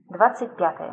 25.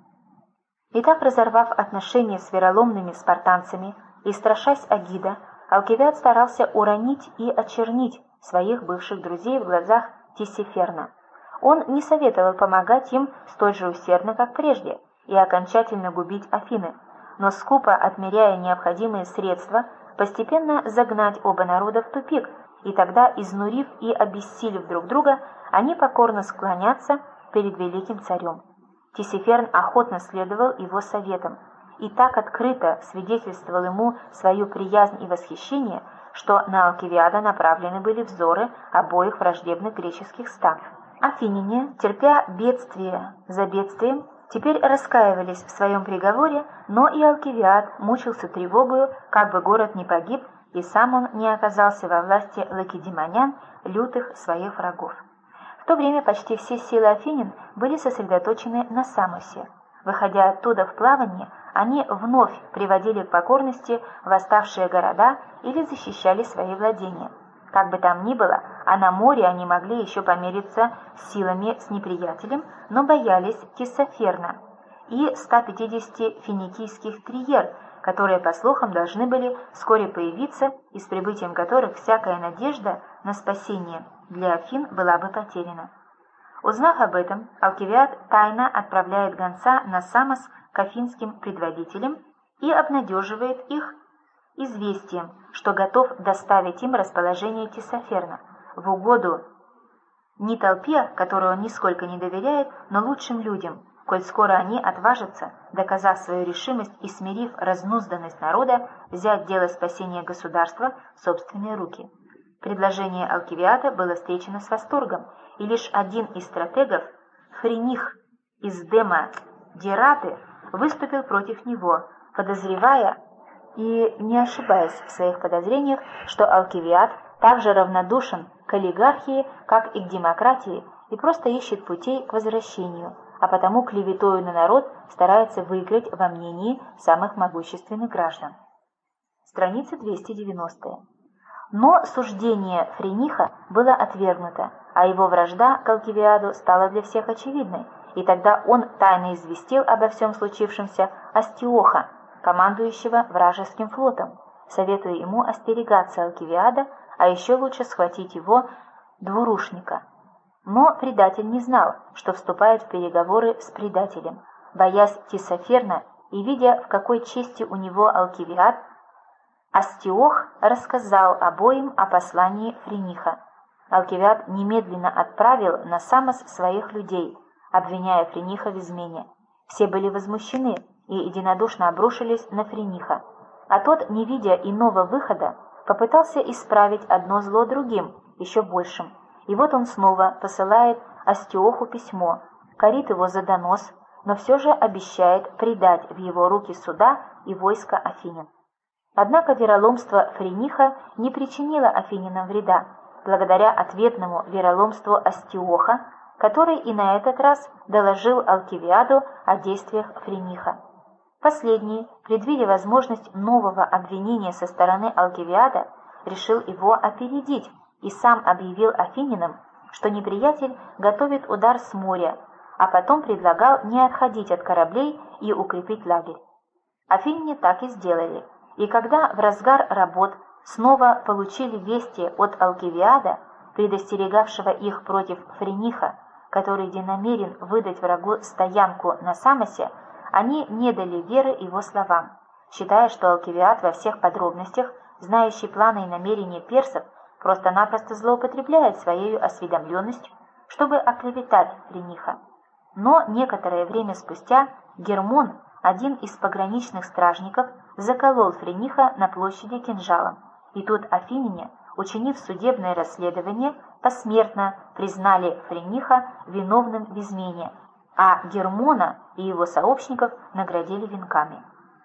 Итак, разорвав отношения с вероломными спартанцами и страшась Агида, Алкивиад старался уронить и очернить своих бывших друзей в глазах Тисиферна. Он не советовал помогать им столь же усердно, как прежде, и окончательно губить Афины, но скупо отмеряя необходимые средства, постепенно загнать оба народа в тупик, и тогда, изнурив и обессилив друг друга, они покорно склонятся перед великим царем. Тисиферн охотно следовал его советам и так открыто свидетельствовал ему свою приязнь и восхищение, что на Алкивиада направлены были взоры обоих враждебных греческих стан. Афиняне, терпя бедствие за бедствием, теперь раскаивались в своем приговоре, но и Алкивиад мучился тревогою, как бы город не погиб, и сам он не оказался во власти лакедемонян, лютых своих врагов. В то время почти все силы афинян были сосредоточены на Самосе. Выходя оттуда в плавание, они вновь приводили к покорности восставшие города или защищали свои владения. Как бы там ни было, а на море они могли еще помериться силами с неприятелем, но боялись Тисоферна и 150 финикийских триер, которые, по слухам, должны были вскоре появиться, и с прибытием которых всякая надежда на спасение для Афин была бы потеряна. Узнав об этом, Алкивиад тайно отправляет гонца на Самос к афинским предводителям и обнадеживает их известием, что готов доставить им расположение Тисоферна в угоду не толпе, которой он нисколько не доверяет, но лучшим людям, коль скоро они отважатся, доказав свою решимость и смирив разнузданность народа, взять дело спасения государства в собственные руки. Предложение Алкивиада было встречено с восторгом, и лишь один из стратегов, Френих из Демодираты, выступил против него, подозревая и не ошибаясь в своих подозрениях, что Алкивиад так же равнодушен к олигархии, как и к демократии, и просто ищет путей к возвращению, а потому клеветою на народ старается выиграть во мнении самых могущественных граждан. Страница 290. Но суждение Френиха было отвергнуто, а его вражда к Алкивиаду стала для всех очевидной, и тогда он тайно известил обо всем случившемся Астиоха, командующего вражеским флотом, советуя ему остерегаться Алкивиада, а еще лучше схватить его двурушника. Но предатель не знал, что вступает в переговоры с предателем. Боясь Тисоферна и видя, в какой чести у него Алкивиад, Астиох рассказал обоим о послании Френиха. Алкивиад немедленно отправил на Самос своих людей, обвиняя Френиха в измене. Все были возмущены и единодушно обрушились на Френиха, а тот, не видя иного выхода, попытался исправить одно зло другим, еще большим. И вот он снова посылает Астиоху письмо, корит его за донос, но все же обещает предать в его руки суда и войско афинян. Однако вероломство Френиха не причинило афинянам вреда, благодаря ответному вероломству Астиоха, который и на этот раз доложил Алкивиаду о действиях Френиха. Последний, предвидя возможность нового обвинения со стороны Алкивиада, решил его опередить и сам объявил афинянам, что неприятель готовит удар с моря, а потом предлагал не отходить от кораблей и укрепить лагерь. Афиняне так и сделали, и когда в разгар работ снова получили вести от Алкивиада, предостерегавшего их против Френиха, который намерен выдать врагу стоянку на Самосе, они не дали веры его словам, считая, что Алкивиад во всех подробностях, знающий планы и намерения персов, просто-напросто злоупотребляет своей осведомленностью, чтобы оклеветать Френиха. Но некоторое время спустя Гермон, один из пограничных стражников, заколол Френиха на площади кинжалом, и тут афиняне, учинив судебное расследование, посмертно признали Френиха виновным в измене, а Гермона и его сообщников наградили венками.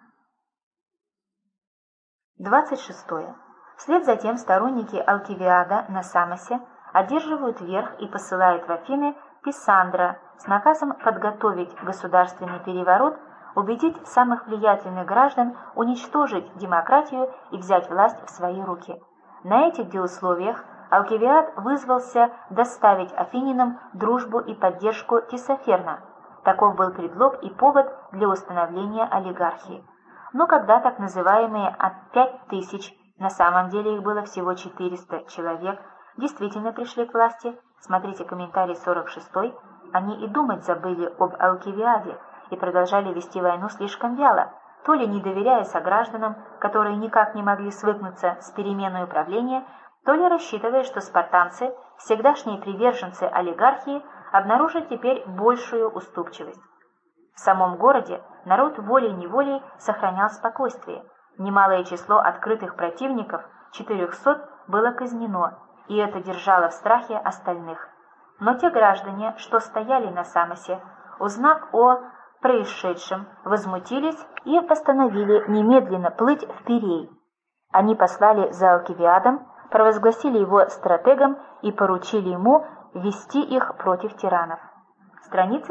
26. Вслед за тем сторонники Алкивиада на Самосе одерживают верх и посылают в Афины Писандра с наказом подготовить государственный переворот, убедить самых влиятельных граждан уничтожить демократию и взять власть в свои руки. На этих условиях Алкивиад вызвался доставить афинянам дружбу и поддержку Тисоферна, Таков был предлог и повод для установления олигархии. Но когда так называемые 5000, на самом деле их было всего 400 человек, действительно пришли к власти, смотрите комментарий 46, они и думать забыли об Алкивиаде и продолжали вести войну слишком вяло, то ли не доверяя согражданам, которые никак не могли свыкнуться с переменой управления, то ли рассчитывая, что спартанцы, всегдашние приверженцы олигархии, обнаружат теперь большую уступчивость. В самом городе народ волей-неволей сохранял спокойствие. Немалое число открытых противников, 400, было казнено, и это держало в страхе остальных. Но те граждане, что стояли на Самосе, узнав о происшедшем, возмутились и постановили немедленно плыть в Пирей. Они послали за Алкивиадом, провозгласили его стратегом и поручили ему вести их против тиранов. Страница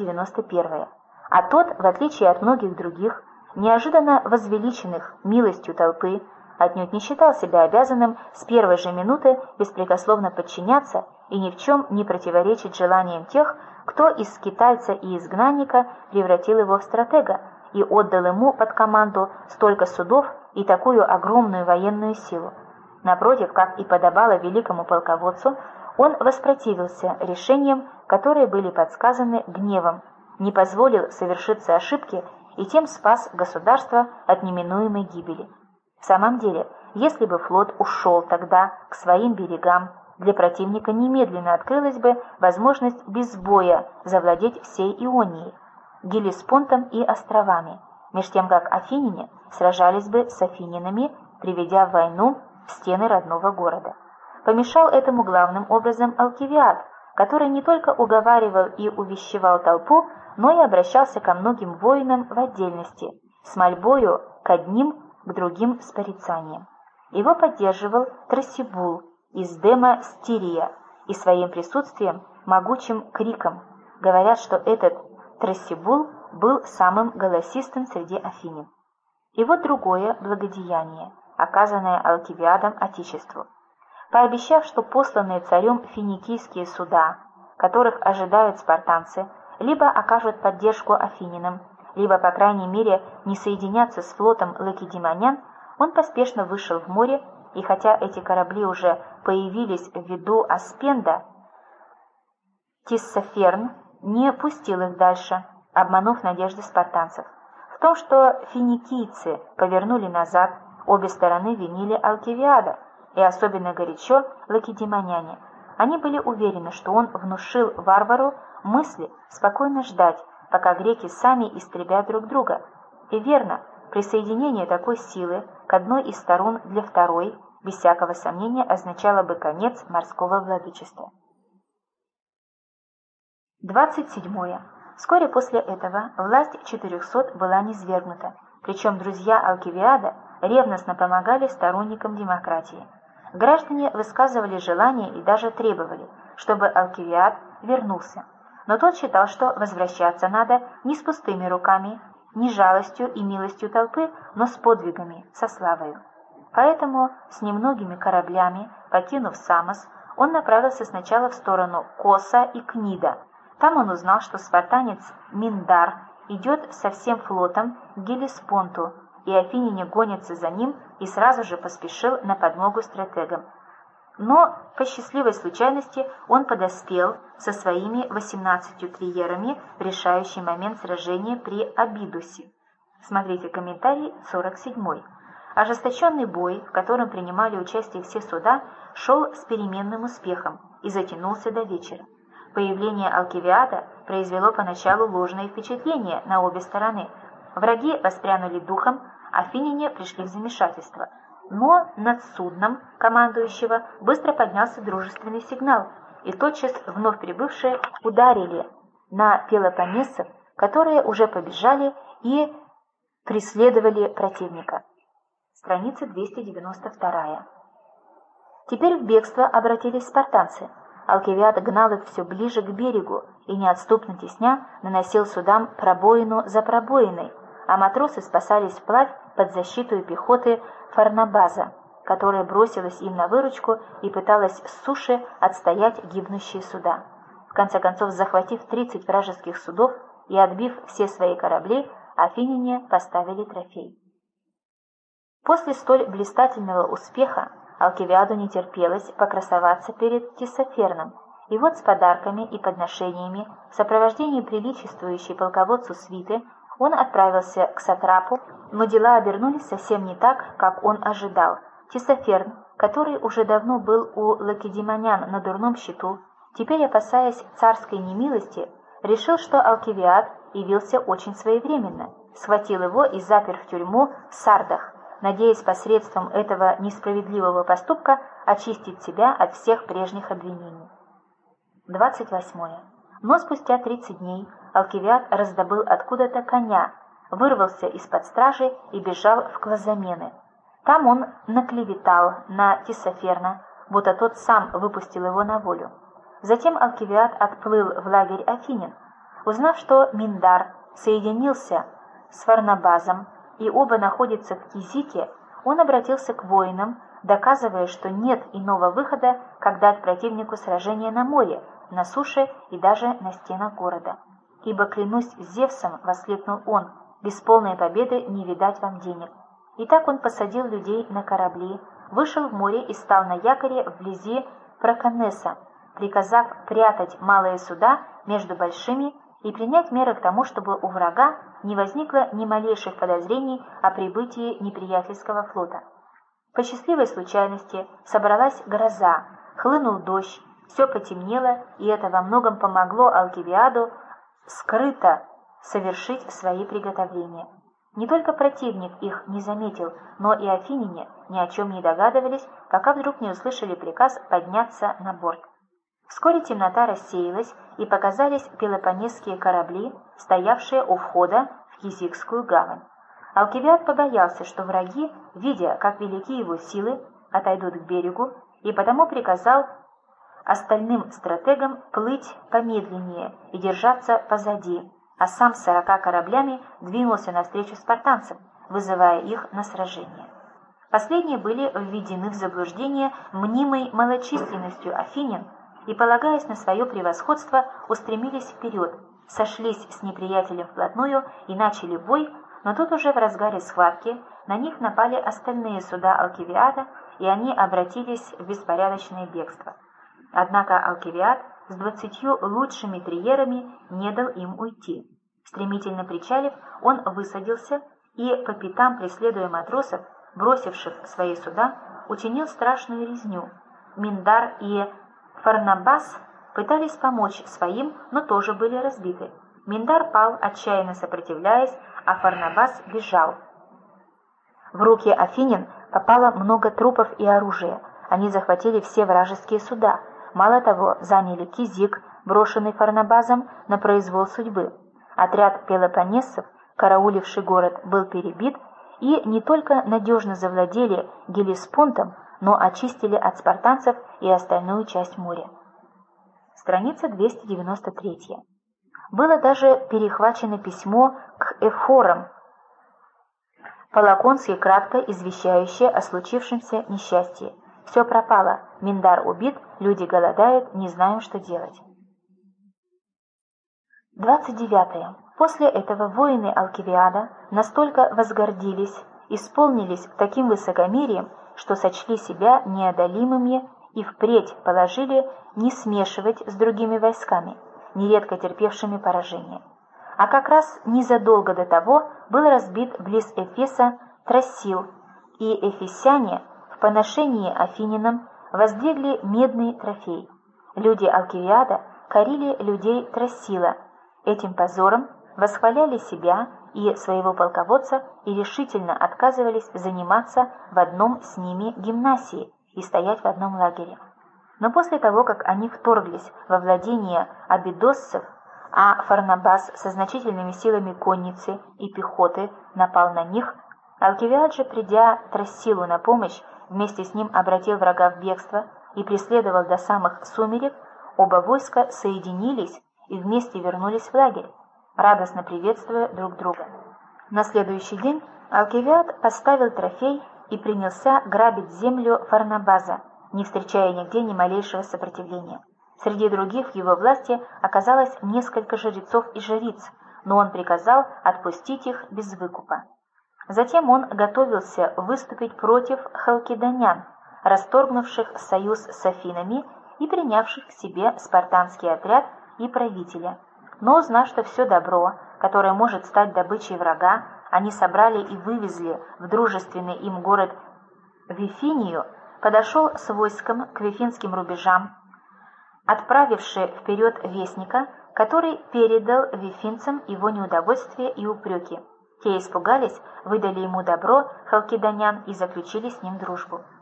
291. А тот, в отличие от многих других, неожиданно возвеличенных милостью толпы, отнюдь не считал себя обязанным с первой же минуты беспрекословно подчиняться и ни в чем не противоречить желаниям тех, кто из скитальца и изгнанника превратил его в стратега и отдал ему под команду столько судов и такую огромную военную силу. Напротив, как и подобало великому полководцу, он воспротивился решениям, которые были подсказаны гневом, не позволил совершиться ошибке и тем спас государство от неминуемой гибели. В самом деле, если бы флот ушел тогда к своим берегам, для противника немедленно открылась бы возможность без боя завладеть всей Ионией, Геллеспонтом и островами, меж тем как афиняне сражались бы с афинянами, приведя в войну в стены родного города. Помешал этому главным образом Алкивиад, который не только уговаривал и увещевал толпу, но и обращался ко многим воинам в отдельности, с мольбою к одним, к другим с порицанием. Его поддерживал Трасибул из Дема Стирия и своим присутствием могучим криком. Говорят, что этот Трасибул был самым голосистым среди афинян. И вот другое благодеяние, оказанное Алкивиадом Отечеству. Пообещав, что посланные царем финикийские суда, которых ожидают спартанцы, либо окажут поддержку афининам, либо, по крайней мере, не соединятся с флотом лакедемонян, он поспешно вышел в море, и хотя эти корабли уже появились в виду Аспенда, Тиссоферн не пустил их дальше, обманув надежды спартанцев. В том, что финикийцы повернули назад, обе стороны винили Алкивиада, и особенно горячо лакедемоняне. Они были уверены, что он внушил варвару мысли спокойно ждать, пока греки сами истребят друг друга. И верно, присоединение такой силы к одной из сторон для второй, без всякого сомнения, означало бы конец морского владычества. 27. Вскоре после этого власть 400 была низвергнута, причем друзья Алкивиада ревностно помогали сторонникам демократии. Граждане высказывали желание и даже требовали, чтобы Алкивиад вернулся. Но тот считал, что возвращаться надо не с пустыми руками, не жалостью и милостью толпы, но с подвигами, со славою. Поэтому с немногими кораблями, покинув Самос, он направился сначала в сторону Коса и Книда. Там он узнал, что спартанец Миндар идет со всем флотом к Геллеспонту, и афиняне гонятся за ним, и сразу же поспешил на подмогу стратегам. Но, по счастливой случайности, он подоспел со своими 18 триерами в решающий момент сражения при Абидусе. Смотрите комментарий 47. Ожесточенный бой, в котором принимали участие все суда, шел с переменным успехом и затянулся до вечера. Появление Алкивиада произвело поначалу ложное впечатление на обе стороны. Враги воспрянули духом, афиняне пришли в замешательство. Но над судном командующего быстро поднялся дружественный сигнал, и тотчас вновь прибывшие ударили на пелопоннесцев, которые уже побежали и преследовали противника. Страница 292. Теперь в бегство обратились спартанцы. Алкивиад гнал их все ближе к берегу и, неотступно тесня, наносил судам пробоину за пробоиной, а матросы спасались вплавь под защиту пехоты Фарнабаза, которая бросилась им на выручку и пыталась с суши отстоять гибнущие суда. В конце концов, захватив 30 вражеских судов и, отбив все свои корабли, афиняне поставили трофей. После столь блистательного успеха Алкивиаду не терпелось покрасоваться перед Тисоферном, и вот с подарками и подношениями, в сопровождении приличествующей полководцу свиты, он отправился к сатрапу, но дела обернулись совсем не так, как он ожидал. Тисоферн, который уже давно был у лакедемонян на дурном счету, теперь, опасаясь царской немилости, решил, что Алкивиад явился очень своевременно, схватил его и запер в тюрьму в Сардах, надеясь посредством этого несправедливого поступка очистить себя от всех прежних обвинений. 28. Но спустя 30 дней Алкивиад раздобыл откуда-то коня, вырвался из-под стражи и бежал в Клазамены. Там он наклеветал на Тисоферна, будто тот сам выпустил его на волю. Затем Алкивиад отплыл в лагерь афинян. Узнав, что Миндар соединился с Фарнабазом и оба находятся в Кизике, он обратился к воинам, доказывая, что нет иного выхода, как дать противнику сражение на море, на суше и даже на стенах города. «Ибо, клянусь Зевсом, — воскликнул он, — без полной победы не видать вам денег». И так он посадил людей на корабли, вышел в море и стал на якоре вблизи Проконнеса, приказав прятать малые суда между большими и принять меры к тому, чтобы у врага не возникло ни малейших подозрений о прибытии неприятельского флота. По счастливой случайности собралась гроза, хлынул дождь, все потемнело, и это во многом помогло Алкивиаду скрыто совершить свои приготовления. Не только противник их не заметил, но и афиняне ни о чем не догадывались, пока вдруг не услышали приказ подняться на борт. Вскоре темнота рассеялась, и показались пелопонесские корабли, стоявшие у входа в Кизикскую гавань. Алкивиад побоялся, что враги, видя, как велики его силы, отойдут к берегу, и потому приказал остальным стратегам плыть помедленнее и держаться позади, а сам с 40 кораблями двинулся навстречу спартанцам, вызывая их на сражение. Последние были введены в заблуждение мнимой малочисленностью афинян и, полагаясь на свое превосходство, устремились вперед, сошлись с неприятелем вплотную и начали бой, но тут уже в разгаре схватки на них напали остальные суда Алкивиада, и они обратились в беспорядочное бегство. Однако Алкивиад с 20 лучшими триерами не дал им уйти. Стремительно причалив, он высадился и, по пятам преследуя матросов, бросивших свои суда, учинил страшную резню. Миндар и Фарнабас пытались помочь своим, но тоже были разбиты. Миндар пал, отчаянно сопротивляясь, а Фарнабас бежал. В руки афинян попало много трупов и оружия. Они захватили все вражеские суда. Мало того, заняли Кизик, брошенный Фарнабазом на произвол судьбы. Отряд пелопоннесцев, карауливший город, был перебит, и не только надежно завладели Геллеспонтом, но очистили от спартанцев и остальную часть моря. Страница 293. Было даже перехвачено письмо к эфорам, по-лаконски кратко извещающее о случившемся несчастье. Все пропало, Миндар убит, люди голодают, не знаем, что делать. 29. После этого воины Алкивиада настолько возгордились, исполнились таким высокомерием, что сочли себя неодолимыми и впредь положили не смешивать с другими войсками, нередко терпевшими поражение. А как раз незадолго до того был разбит близ Эфеса Трасил, и эфесяне в поношении афининам воздвигли медный трофей. Люди Алкивиада корили людей Трасила, этим позором восхваляли себя и своего полководца и решительно отказывались заниматься в одном с ними гимнасии и стоять в одном лагере. Но после того, как они вторглись во владение абидоссов, а Фарнабас со значительными силами конницы и пехоты напал на них, Алкивиад же, придя Трассилу на помощь, вместе с ним обратил врага в бегство и преследовал до самых сумерек, оба войска соединились и вместе вернулись в лагерь, радостно приветствуя друг друга. На следующий день Алкивиад поставил трофей и принялся грабить землю Фарнабаза, не встречая нигде ни малейшего сопротивления. Среди других в его власти оказалось несколько жрецов и жриц, но он приказал отпустить их без выкупа. Затем он готовился выступить против халкидонян, расторгнувших союз с Афинами и принявших к себе спартанский отряд и правителя. Но узнав, что все добро, которое может стать добычей врага, они собрали и вывезли в дружественный им город Вифинию, подошел с войском к вифинским рубежам, отправивший вперед вестника, который передал вифинцам его неудовольствие и упреки. Те испугались, выдали ему добро халкидонян и заключили с ним дружбу.